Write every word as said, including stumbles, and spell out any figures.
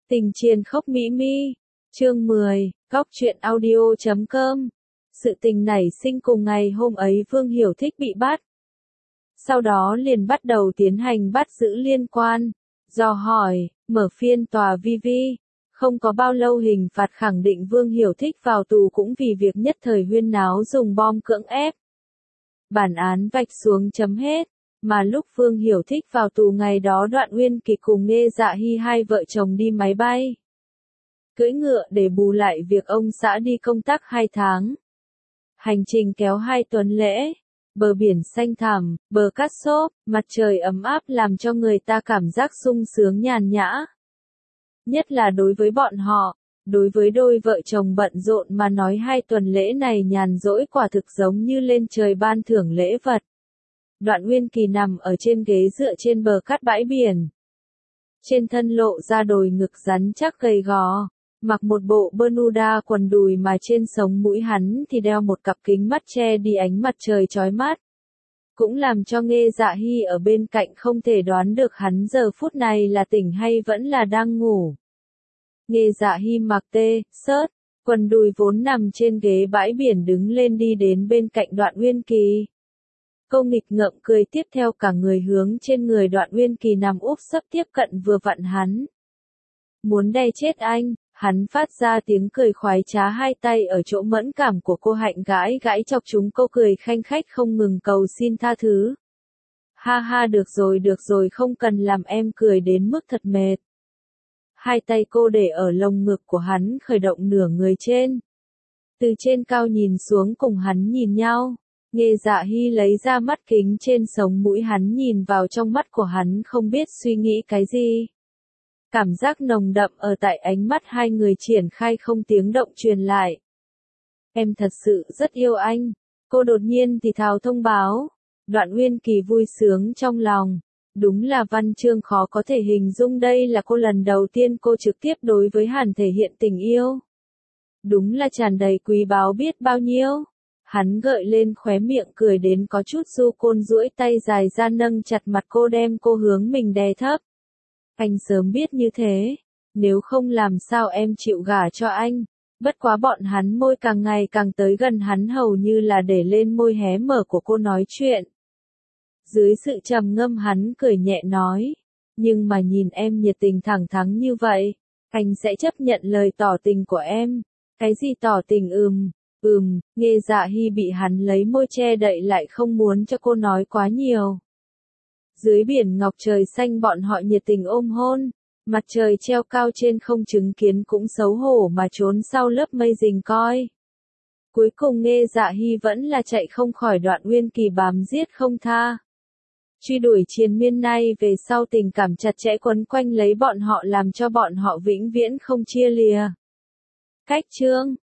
Tình chiền khốc mỹ mi. Chương mười, Góc truyện audio chấm com. Sự tình nảy sinh cùng ngày hôm ấy Vương Hiểu Thích bị bắt. Sau đó liền bắt đầu tiến hành bắt giữ liên quan, dò hỏi, mở phiên tòa vi vi. Không có bao lâu hình phạt khẳng định Vương Hiểu Thích vào tù cũng vì việc nhất thời huyên náo dùng bom cưỡng ép. Bản án vạch xuống chấm hết. Mà lúc Vương Hiểu Thích vào tù ngày đó Đoạn Uyên Kỳ cùng Nghê Dạ Hy hai vợ chồng đi máy bay, cưỡi ngựa để bù lại việc ông xã đi công tác hai tháng. Hành trình kéo hai tuần lễ, bờ biển xanh thẳm, bờ cát xốp, mặt trời ấm áp làm cho người ta cảm giác sung sướng nhàn nhã. Nhất là đối với bọn họ, đối với đôi vợ chồng bận rộn mà nói hai tuần lễ này nhàn rỗi quả thực giống như lên trời ban thưởng lễ vật. Đoạn Uyên Kỳ nằm ở trên ghế dựa trên bờ cát bãi biển. Trên thân lộ ra đồi ngực rắn chắc gầy gò, mặc một bộ Bermuda quần đùi mà trên sống mũi hắn thì đeo một cặp kính mắt che đi ánh mặt trời chói mắt. Cũng làm cho Nghê Dạ Hy ở bên cạnh không thể đoán được hắn giờ phút này là tỉnh hay vẫn là đang ngủ. Nghê Dạ Hy mặc tê, sớt, quần đùi vốn nằm trên ghế bãi biển đứng lên đi đến bên cạnh Đoạn Uyên Kỳ. Cô nghịch ngợm cười tiếp theo cả người hướng trên người Đoạn Uyên Kỳ nằm úp sấp tiếp cận vừa vặn hắn. Muốn đè chết anh, hắn phát ra tiếng cười khoái trá hai tay ở chỗ mẫn cảm của cô hạnh gãi gãi chọc chúng cô cười khanh khách không ngừng cầu xin tha thứ. Ha ha được rồi được rồi không cần làm em cười đến mức thật mệt. Hai tay cô để ở lồng ngực của hắn khởi động nửa người trên. Từ trên cao nhìn xuống cùng hắn nhìn nhau. Nghê Dạ Hy lấy ra mắt kính trên sống mũi hắn nhìn vào trong mắt của hắn không biết suy nghĩ cái gì. Cảm giác nồng đậm ở tại ánh mắt hai người triển khai không tiếng động truyền lại. Em thật sự rất yêu anh. Cô đột nhiên thì thào thông báo. Đoạn Uyên Kỳ vui sướng trong lòng. Đúng là văn chương khó có thể hình dung đây là cô lần đầu tiên cô trực tiếp đối với Hàn thể hiện tình yêu. Đúng là tràn đầy quý báu biết bao nhiêu. Hắn gợi lên khóe miệng cười đến có chút du côn duỗi tay dài ra nâng chặt mặt cô đem cô hướng mình đè thấp. Anh sớm biết như thế, nếu không làm sao em chịu gả cho anh, bất quá bọn hắn môi càng ngày càng tới gần hắn hầu như là để lên môi hé mở của cô nói chuyện. Dưới sự trầm ngâm hắn cười nhẹ nói, nhưng mà nhìn em nhiệt tình thẳng thắn như vậy, anh sẽ chấp nhận lời tỏ tình của em. Cái gì tỏ tình ừm? Ừm, Nghê Dạ Hy bị hắn lấy môi che đậy lại không muốn cho cô nói quá nhiều. Dưới biển ngọc trời xanh bọn họ nhiệt tình ôm hôn, mặt trời treo cao trên không chứng kiến cũng xấu hổ mà trốn sau lớp mây rình coi. Cuối cùng Nghê Dạ Hy vẫn là chạy không khỏi Đoạn Uyên Kỳ bám giết không tha. Truy đuổi triền miên nay về sau tình cảm chặt chẽ quấn quanh lấy bọn họ làm cho bọn họ vĩnh viễn không chia lìa. Cách chương